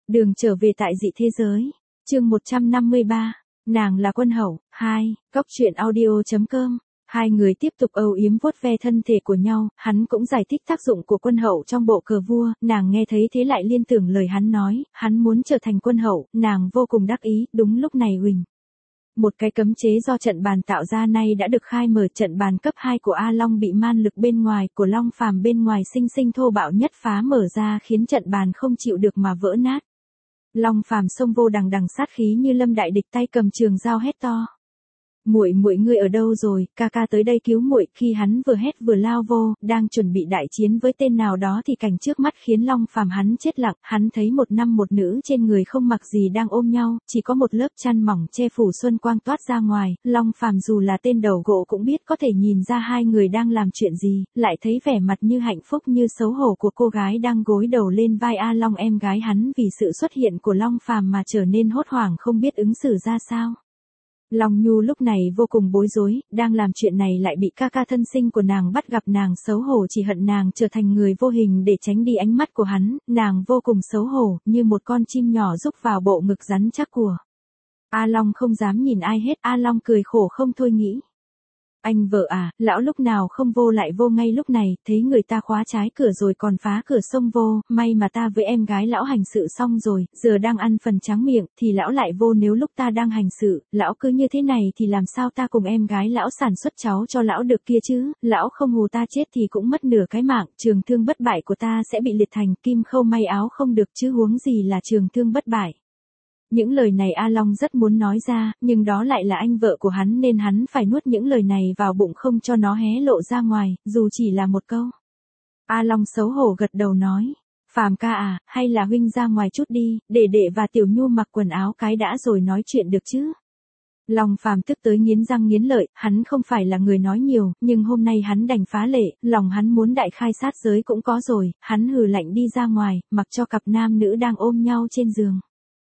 Đường trở về tại dị thế giới. Chương 153. Nàng là quân hậu. 2. Góc truyện audio.com. Hai người tiếp tục âu yếm vuốt ve thân thể của nhau, hắn cũng giải thích tác dụng của quân hậu trong bộ cờ vua, nàng nghe thấy thế lại liên tưởng lời hắn nói, hắn muốn trở thành quân hậu, nàng vô cùng đắc ý, đúng lúc này huỳnh. Một cái cấm chế do trận bàn tạo ra nay đã được khai mở, trận bàn cấp 2 của A Long bị man lực bên ngoài của Long Phàm bên ngoài sinh sinh thô bạo nhất phá mở ra khiến trận bàn không chịu được mà vỡ nát. Long Phàm xông vô đằng đằng sát khí như lâm đại địch, tay cầm trường dao hét to. Muội ngươi ở đâu rồi, ca ca tới đây cứu muội. Khi hắn vừa hét vừa lao vô, đang chuẩn bị đại chiến với tên nào đó thì cảnh trước mắt khiến Long Phàm hắn chết lặng, hắn thấy một nam một nữ trên người không mặc gì đang ôm nhau, chỉ có một lớp chăn mỏng che phủ xuân quang toát ra ngoài, Long Phàm dù là tên đầu gỗ cũng biết có thể nhìn ra hai người đang làm chuyện gì, lại thấy vẻ mặt như hạnh phúc như xấu hổ của cô gái đang gối đầu lên vai A Long, em gái hắn vì sự xuất hiện của Long Phàm mà trở nên hốt hoảng không biết ứng xử ra sao. Long Nhu lúc này vô cùng bối rối, đang làm chuyện này lại bị ca ca thân sinh của nàng bắt gặp, nàng xấu hổ chỉ hận nàng trở thành người vô hình để tránh đi ánh mắt của hắn, nàng vô cùng xấu hổ, như một con chim nhỏ rúc vào bộ ngực rắn chắc của A Long, không dám nhìn ai hết. A Long cười khổ không thôi nghĩ. Anh vợ à, lão lúc nào không vô lại vô ngay lúc này, thấy người ta khóa trái cửa rồi còn phá cửa xông vô, may mà ta với em gái lão hành sự xong rồi, giờ đang ăn phần tráng miệng, thì lão lại vô, nếu lúc ta đang hành sự, lão cứ như thế này thì làm sao ta cùng em gái lão sản xuất cháu cho lão được kia chứ, lão không hù ta chết thì cũng mất nửa cái mạng, trường thương bất bại của ta sẽ bị liệt thành kim khâu may áo không được chứ huống gì là trường thương bất bại. Những lời này A Long rất muốn nói ra, nhưng đó lại là anh vợ của hắn nên hắn phải nuốt những lời này vào bụng không cho nó hé lộ ra ngoài, dù chỉ là một câu. A Long xấu hổ gật đầu nói, Phàm ca à, hay là huynh ra ngoài chút đi, để đệ và Tiểu Nhu mặc quần áo cái đã rồi nói chuyện được chứ. Long Phàm tức tới nghiến răng nghiến lợi, hắn không phải là người nói nhiều, nhưng hôm nay hắn đành phá lệ, lòng hắn muốn đại khai sát giới cũng có rồi, hắn hừ lạnh đi ra ngoài, mặc cho cặp nam nữ đang ôm nhau trên giường.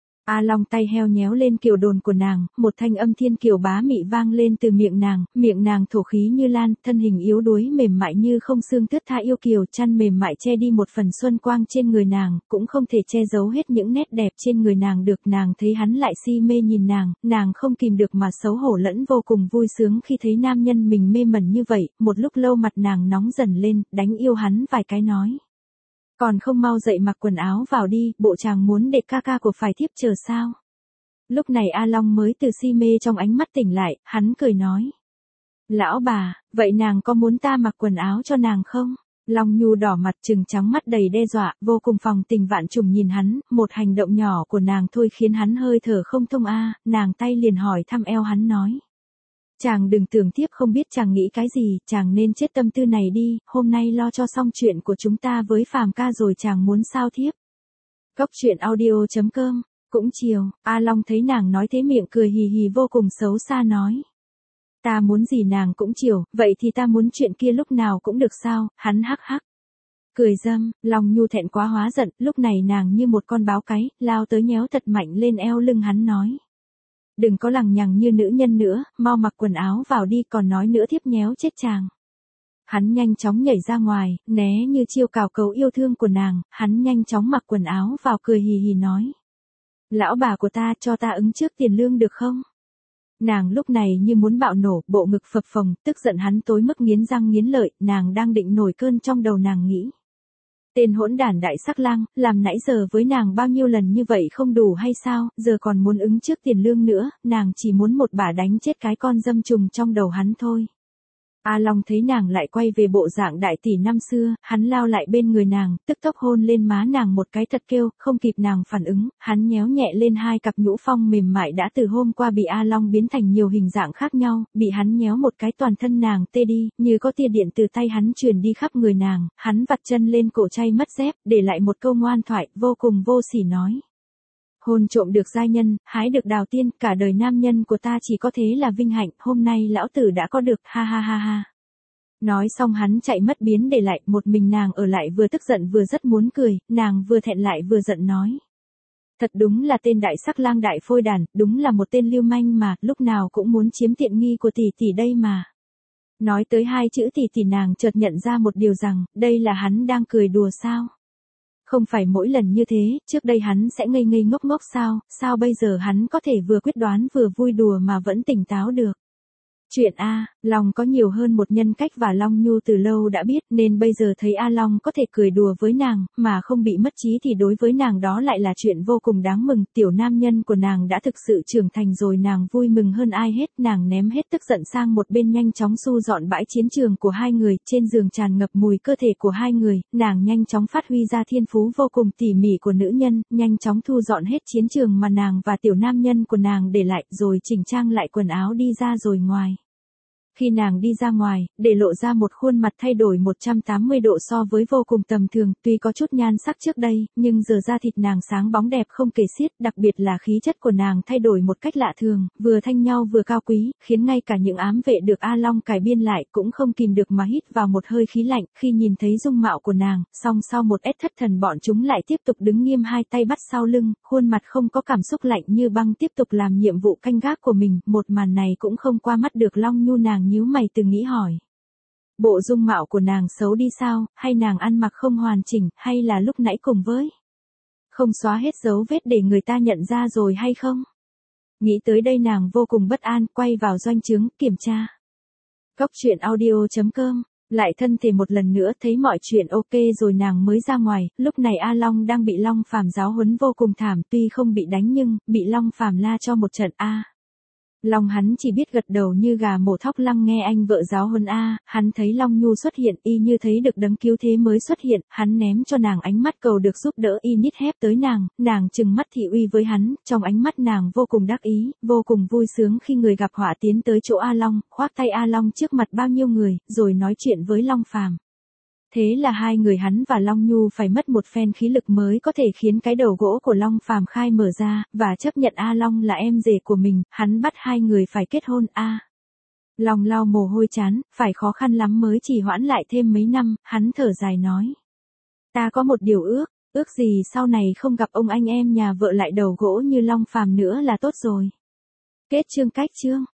A Long tay heo nhéo lên kiều đồn của nàng, một thanh âm thiên kiều bá mị vang lên từ miệng nàng thổ khí như lan, thân hình yếu đuối mềm mại như không xương thướt tha yêu kiều, chăn mềm mại che đi một phần xuân quang trên người nàng, cũng không thể che giấu hết những nét đẹp trên người nàng được. Nàng thấy hắn lại si mê nhìn nàng không kìm được mà xấu hổ lẫn vô cùng vui sướng khi thấy nam nhân mình mê mẩn như vậy, một lúc lâu mặt nàng nóng dần lên, đánh yêu hắn vài cái nói. Còn không mau dậy mặc quần áo vào đi, bộ chàng muốn để ca ca của phải thiếp chờ sao? Lúc này A Long mới từ si mê trong ánh mắt tỉnh lại, hắn cười nói. Lão bà, vậy nàng có muốn ta mặc quần áo cho nàng không? Long Nhu đỏ mặt trừng trắng mắt đầy đe dọa, vô cùng phòng tình vạn trùng nhìn hắn, một hành động nhỏ của nàng thôi khiến hắn hơi thở không thông nàng tay liền hỏi thăm eo hắn nói. Chàng đừng tưởng thiếp không biết chàng nghĩ cái gì, chàng nên chết tâm tư này đi, hôm nay lo cho xong chuyện của chúng ta với Phàm ca rồi chàng muốn sao thiếp. Góc truyện audio.com. Cũng chiều, A Long thấy nàng nói thế miệng cười hì hì vô cùng xấu xa nói. Ta muốn gì nàng cũng chiều, vậy thì ta muốn chuyện kia lúc nào cũng được sao, hắn hắc hắc. Cười dâm, Long Nhu thẹn quá hóa giận, lúc này nàng như một con báo cái, lao tới nhéo thật mạnh lên eo lưng hắn nói. Đừng có lằng nhằng như nữ nhân nữa, mau mặc quần áo vào đi, còn nói nữa thiếp nhéo chết chàng. Hắn nhanh chóng nhảy ra ngoài, né như chiêu cào cấu yêu thương của nàng, hắn nhanh chóng mặc quần áo vào cười hì hì nói. Lão bà của ta cho ta ứng trước tiền lương được không? Nàng lúc này như muốn bạo nổ, bộ ngực phập phồng, tức giận hắn tối mức nghiến răng nghiến lợi, nàng đang định nổi cơn trong đầu nàng nghĩ. Tên hỗn đản đại sắc lang, làm nãy giờ với nàng bao nhiêu lần như vậy không đủ hay sao, giờ còn muốn ứng trước tiền lương nữa, nàng chỉ muốn một bả đánh chết cái con dâm trùng trong đầu hắn thôi. A Long thấy nàng lại quay về bộ dạng đại tỷ năm xưa, hắn lao lại bên người nàng, tức tốc hôn lên má nàng một cái thật kêu, không kịp nàng phản ứng, hắn nhéo nhẹ lên hai cặp nhũ phong mềm mại đã từ hôm qua bị A Long biến thành nhiều hình dạng khác nhau, bị hắn nhéo một cái toàn thân nàng tê đi, như có tia điện từ tay hắn truyền đi khắp người nàng, hắn vặt chân lên cổ chay mất dép, để lại một câu ngoan thoại, vô cùng vô sỉ nói. Hôn trộm được giai nhân, hái được đào tiên, cả đời nam nhân của ta chỉ có thế là vinh hạnh, hôm nay lão tử đã có được, ha ha ha ha. Nói xong hắn chạy mất biến để lại, một mình nàng ở lại vừa tức giận vừa rất muốn cười, nàng vừa thẹn lại vừa giận nói. Thật đúng là tên đại sắc lang đại phôi đàn, đúng là một tên lưu manh mà, lúc nào cũng muốn chiếm tiện nghi của tỷ tỷ đây mà. Nói tới hai chữ tỷ tỷ nàng chợt nhận ra một điều rằng, đây là hắn đang cười đùa sao. Không phải mỗi lần như thế, trước đây hắn sẽ ngây ngây ngốc ngốc sao bây giờ hắn có thể vừa quyết đoán vừa vui đùa mà vẫn tỉnh táo được. Chuyện A, Long có nhiều hơn một nhân cách và Long Nhu từ lâu đã biết nên bây giờ thấy A Long có thể cười đùa với nàng, mà không bị mất trí thì đối với nàng đó lại là chuyện vô cùng đáng mừng. Tiểu nam nhân của nàng đã thực sự trưởng thành rồi, nàng vui mừng hơn ai hết. Nàng ném hết tức giận sang một bên, nhanh chóng thu dọn bãi chiến trường của hai người. Trên giường tràn ngập mùi cơ thể của hai người, nàng nhanh chóng phát huy ra thiên phú vô cùng tỉ mỉ của nữ nhân, nhanh chóng thu dọn hết chiến trường mà nàng và tiểu nam nhân của nàng để lại, rồi chỉnh trang lại quần áo đi ra rồi ngoài. Khi nàng đi ra ngoài, để lộ ra một khuôn mặt thay đổi 180 độ so với vô cùng tầm thường, tuy có chút nhan sắc trước đây, nhưng giờ da thịt nàng sáng bóng đẹp không kể xiết, đặc biệt là khí chất của nàng thay đổi một cách lạ thường, vừa thanh nhau vừa cao quý, khiến ngay cả những ám vệ được A Long cải biên lại cũng không kìm được mà hít vào một hơi khí lạnh khi nhìn thấy dung mạo của nàng. Song sau một ét thất thần, bọn chúng lại tiếp tục đứng nghiêm, hai tay bắt sau lưng, khuôn mặt không có cảm xúc, lạnh như băng, tiếp tục làm nhiệm vụ canh gác của mình. Một màn này cũng không qua mắt được Long Nhu, nàng nhíu mày từng nghĩ hỏi. Bộ dung mạo của nàng xấu đi sao, hay nàng ăn mặc không hoàn chỉnh, hay là lúc nãy cùng với không xóa hết dấu vết để người ta nhận ra rồi hay không? Nghĩ tới đây nàng vô cùng bất an, quay vào doanh trướng, kiểm tra. Cốc truyện audio.com. Lại thân thể một lần nữa, thấy mọi chuyện ok rồi nàng mới ra ngoài. Lúc này A Long đang bị Long Phàm giáo huấn vô cùng thảm, tuy không bị đánh nhưng bị Long Phàm la cho một trận. Long hắn chỉ biết gật đầu như gà mổ thóc lăng nghe anh vợ giáo huấn. Hắn thấy Long Nhu xuất hiện, y như thấy được đấng cứu thế mới xuất hiện, hắn ném cho nàng ánh mắt cầu được giúp đỡ, y nít hép tới nàng trừng mắt thị uy với hắn, trong ánh mắt nàng vô cùng đắc ý, vô cùng vui sướng khi người gặp họa tiến tới chỗ A Long, khoác tay A Long trước mặt bao nhiêu người, rồi nói chuyện với Long Phàm. Thế là hai người hắn và Long Nhu phải mất một phen khí lực mới có thể khiến cái đầu gỗ của Long Phàm khai mở ra, và chấp nhận A Long là em rể của mình, hắn bắt hai người phải kết hôn. Long lau mồ hôi chán, phải khó khăn lắm mới trì hoãn lại thêm mấy năm, hắn thở dài nói. Ta có một điều ước gì sau này không gặp ông anh em nhà vợ lại đầu gỗ như Long Phàm nữa là tốt rồi. Kết chương.